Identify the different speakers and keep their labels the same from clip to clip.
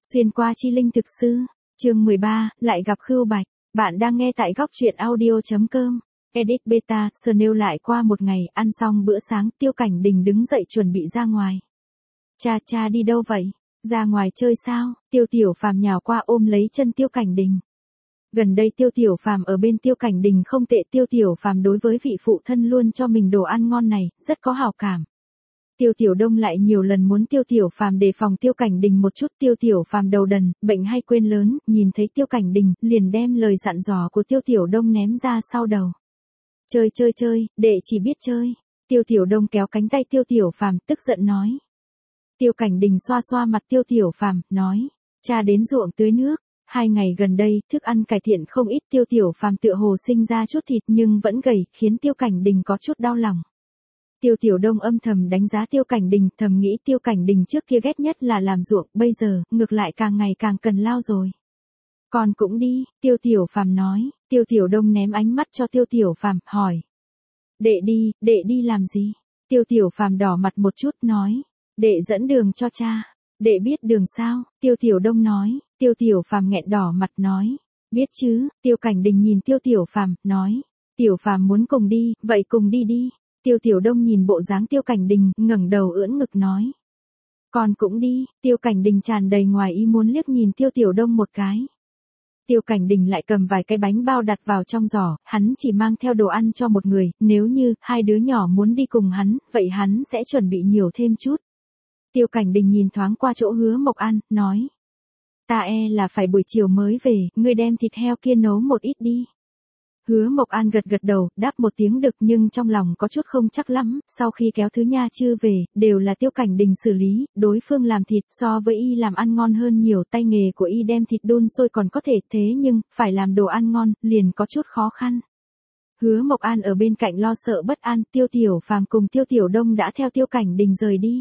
Speaker 1: Xuyên qua chi linh thực sư, chương 13, lại gặp Khưu Bạch. Bạn đang nghe tại góc truyện audio.com. Edit beta, Snail lại qua một ngày, ăn xong bữa sáng, Tiêu Cảnh Đình đứng dậy chuẩn bị ra ngoài. Cha đi đâu vậy? Ra ngoài chơi sao? Tiêu Tiểu Phàm nhào qua ôm lấy chân Tiêu Cảnh Đình. Gần đây Tiêu Tiểu Phàm ở bên Tiêu Cảnh Đình không tệ, Tiêu Tiểu Phàm đối với vị phụ thân luôn cho mình đồ ăn ngon này, rất có hảo cảm. Tiêu Tiểu Đông lại nhiều lần muốn Tiêu Tiểu Phàm đề phòng Tiêu Cảnh Đình một chút, Tiêu Tiểu Phàm đầu đần, bệnh hay quên lớn, nhìn thấy Tiêu Cảnh Đình, liền đem lời dặn dò của Tiêu Tiểu Đông ném ra sau đầu. Chơi, đệ chỉ biết chơi. Tiêu Tiểu Đông kéo cánh tay Tiêu Tiểu Phàm, tức giận nói. Tiêu Cảnh Đình xoa xoa mặt Tiêu Tiểu Phàm, nói, cha đến ruộng tưới nước. 2 ngày gần đây, thức ăn cải thiện không ít, Tiêu Tiểu Phàm tựa hồ sinh ra chút thịt nhưng vẫn gầy, khiến Tiêu Cảnh Đình có chút đau lòng. Tiêu Tiểu Đông âm thầm đánh giá Tiêu Cảnh Đình, thầm nghĩ Tiêu Cảnh Đình trước kia ghét nhất là làm ruộng, bây giờ, ngược lại càng ngày càng cần lao rồi. Con cũng đi, Tiêu Tiểu Phàm nói. Tiêu Tiểu Đông ném ánh mắt cho Tiêu Tiểu Phàm, hỏi. Đệ đi làm gì? Tiêu Tiểu Phàm đỏ mặt một chút, nói. Đệ dẫn đường cho cha. Đệ biết đường sao? Tiêu Tiểu Đông nói. Tiêu Tiểu Phàm nghẹn đỏ mặt nói. Biết chứ? Tiêu Cảnh Đình nhìn Tiêu Tiểu Phàm, nói. Tiểu Phàm muốn cùng đi, vậy cùng đi đi. Tiêu Tiểu Đông nhìn bộ dáng Tiêu Cảnh Đình, ngẩng đầu ưỡn ngực nói. Con cũng đi. Tiêu Cảnh Đình tràn đầy ngoài ý muốn liếc nhìn Tiêu Tiểu Đông một cái. Tiêu Cảnh Đình lại cầm vài cái bánh bao đặt vào trong giỏ, hắn chỉ mang theo đồ ăn cho một người, nếu như 2 đứa nhỏ muốn đi cùng hắn, vậy hắn sẽ chuẩn bị nhiều thêm chút. Tiêu Cảnh Đình nhìn thoáng qua chỗ Hứa Mộc An, nói. Ta là phải buổi chiều mới về, ngươi đem thịt heo kia nấu một ít đi. Hứa Mộc An gật đầu, đáp một tiếng được, nhưng trong lòng có chút không chắc lắm, sau khi kéo Thứ Nha Chư về, đều là Tiêu Cảnh Đình xử lý, đối phương làm thịt so với y làm ăn ngon hơn nhiều, tay nghề của y đem thịt đun sôi còn có thể, thế nhưng, phải làm đồ ăn ngon, liền có chút khó khăn. Hứa Mộc An ở bên cạnh lo sợ bất an, Tiêu Tiểu Phàm cùng Tiêu Tiểu Đông đã theo Tiêu Cảnh Đình rời đi.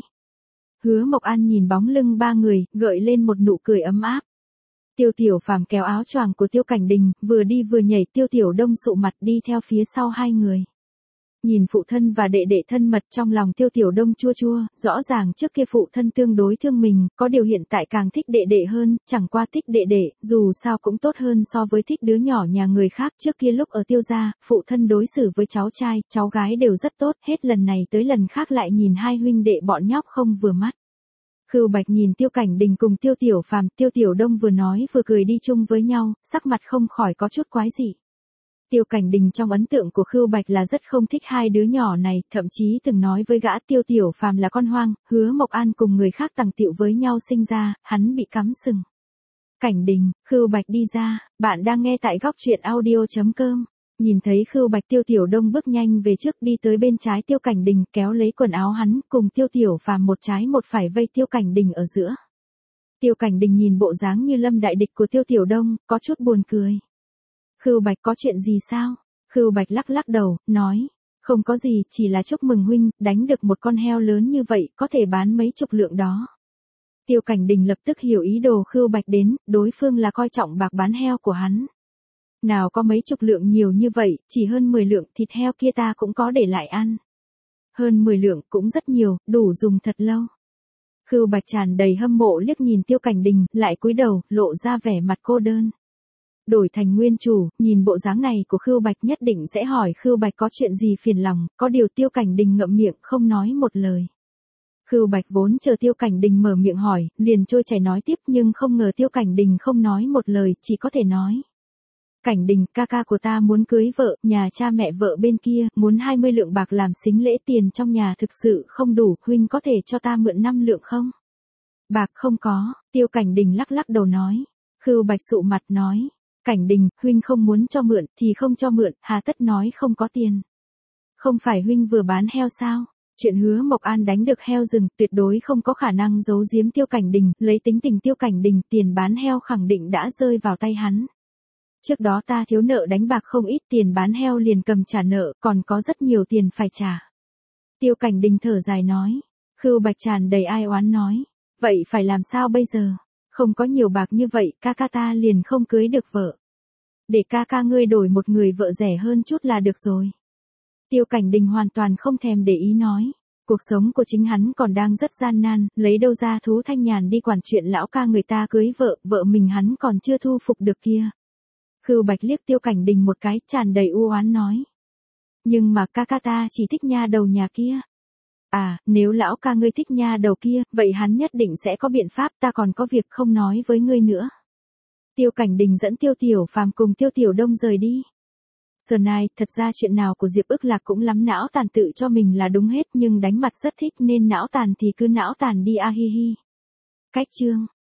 Speaker 1: Hứa Mộc An nhìn bóng lưng 3 người, gợi lên một nụ cười ấm áp. Tiêu Tiểu Phàm kéo áo choàng của Tiêu Cảnh Đình, vừa đi vừa nhảy, Tiêu Tiểu Đông sụ mặt đi theo phía sau 2 người. Nhìn phụ thân và đệ đệ thân mật, trong lòng Tiêu Tiểu Đông chua, rõ ràng trước kia phụ thân tương đối thương mình, có điều hiện tại càng thích đệ đệ hơn, chẳng qua thích đệ đệ, dù sao cũng tốt hơn so với thích đứa nhỏ nhà người khác, trước kia lúc ở Tiêu gia, phụ thân đối xử với cháu trai, cháu gái đều rất tốt, hết lần này tới lần khác lại nhìn 2 huynh đệ bọn nhóc không vừa mắt. Khưu Bạch nhìn Tiêu Cảnh Đình cùng Tiêu Tiểu Phàm, Tiêu Tiểu Đông vừa nói vừa cười đi chung với nhau, sắc mặt không khỏi có chút quái dị. Tiêu Cảnh Đình trong ấn tượng của Khưu Bạch là rất không thích 2 đứa nhỏ này, thậm chí từng nói với gã Tiêu Tiểu Phàm là con hoang, Hứa Mộc An cùng người khác tằng tiệu với nhau sinh ra, hắn bị cắm sừng. Cảnh Đình, Khưu Bạch đi ra, bạn đang nghe tại góc truyện audio.com. Nhìn thấy Khưu Bạch, Tiêu Tiểu Đông bước nhanh về trước, đi tới bên trái Tiêu Cảnh Đình, kéo lấy quần áo hắn, cùng Tiêu Tiểu Phàm một trái một phải vây Tiêu Cảnh Đình ở giữa. Tiêu Cảnh Đình nhìn bộ dáng như lâm đại địch của Tiêu Tiểu Đông, có chút buồn cười. Khưu Bạch, có chuyện gì sao? Khưu Bạch lắc đầu, nói. Không có gì, chỉ là chúc mừng huynh, đánh được một con heo lớn như vậy, có thể bán mấy chục lượng đó. Tiêu Cảnh Đình lập tức hiểu ý đồ Khưu Bạch đến, đối phương là coi trọng bạc bán heo của hắn. Nào có mấy chục lượng nhiều như vậy, chỉ hơn 10 lượng, thịt heo kia ta cũng có để lại ăn. Hơn 10 lượng cũng rất nhiều, đủ dùng thật lâu. Khưu Bạch tràn đầy hâm mộ liếc nhìn Tiêu Cảnh Đình, lại cúi đầu, lộ ra vẻ mặt cô đơn. Đổi thành nguyên chủ, nhìn bộ dáng này của Khưu Bạch nhất định sẽ hỏi Khưu Bạch có chuyện gì phiền lòng, có điều Tiêu Cảnh Đình ngậm miệng không nói một lời. Khưu Bạch vốn chờ Tiêu Cảnh Đình mở miệng hỏi, liền trôi chảy nói tiếp, nhưng không ngờ Tiêu Cảnh Đình không nói một lời, chỉ có thể nói. Cảnh Đình, ca ca của ta muốn cưới vợ, nhà cha mẹ vợ bên kia, muốn 20 lượng bạc làm sính lễ, tiền trong nhà thực sự không đủ, huynh có thể cho ta mượn 5 lượng không? Bạc không có, Tiêu Cảnh Đình lắc đầu nói. Khưu Bạch sụ mặt nói. Cảnh Đình, huynh không muốn cho mượn, thì không cho mượn, hà tất nói không có tiền. Không phải huynh vừa bán heo sao? Chuyện Hứa Mộc An đánh được heo rừng, tuyệt đối không có khả năng giấu giếm Tiêu Cảnh Đình, lấy tính tình Tiêu Cảnh Đình, tiền bán heo khẳng định đã rơi vào tay hắn. Trước đó ta thiếu nợ đánh bạc không ít, tiền bán heo liền cầm trả nợ, còn có rất nhiều tiền phải trả. Tiêu Cảnh Đình thở dài nói. Khưu Bạch tràn đầy ai oán nói. Vậy phải làm sao bây giờ? Không có nhiều bạc như vậy, ca ca ta liền không cưới được vợ. Để ca ca ngươi đổi một người vợ rẻ hơn chút là được rồi. Tiêu Cảnh Đình hoàn toàn không thèm để ý nói. Cuộc sống của chính hắn còn đang rất gian nan, lấy đâu ra thú thanh nhàn đi quản chuyện lão ca người ta cưới vợ, vợ mình hắn còn chưa thu phục được kia. Khưu Bạch liếc Tiêu Cảnh Đình một cái, tràn đầy u oán nói. Nhưng mà ca ca ta chỉ thích nha đầu nhà kia. À, nếu lão ca ngươi thích nha đầu kia, vậy hắn nhất định sẽ có biện pháp, ta còn có việc không nói với ngươi nữa. Tiêu Cảnh Đình dẫn Tiêu Tiểu Phàm cùng Tiêu Tiểu Đông rời đi. Sở Nai, thật ra chuyện nào của Diệp Ức Lạc cũng lắm não tàn tự cho mình là đúng hết nhưng đánh mặt rất thích nên não tàn thì cứ não tàn đi a hi hi. Cách chương.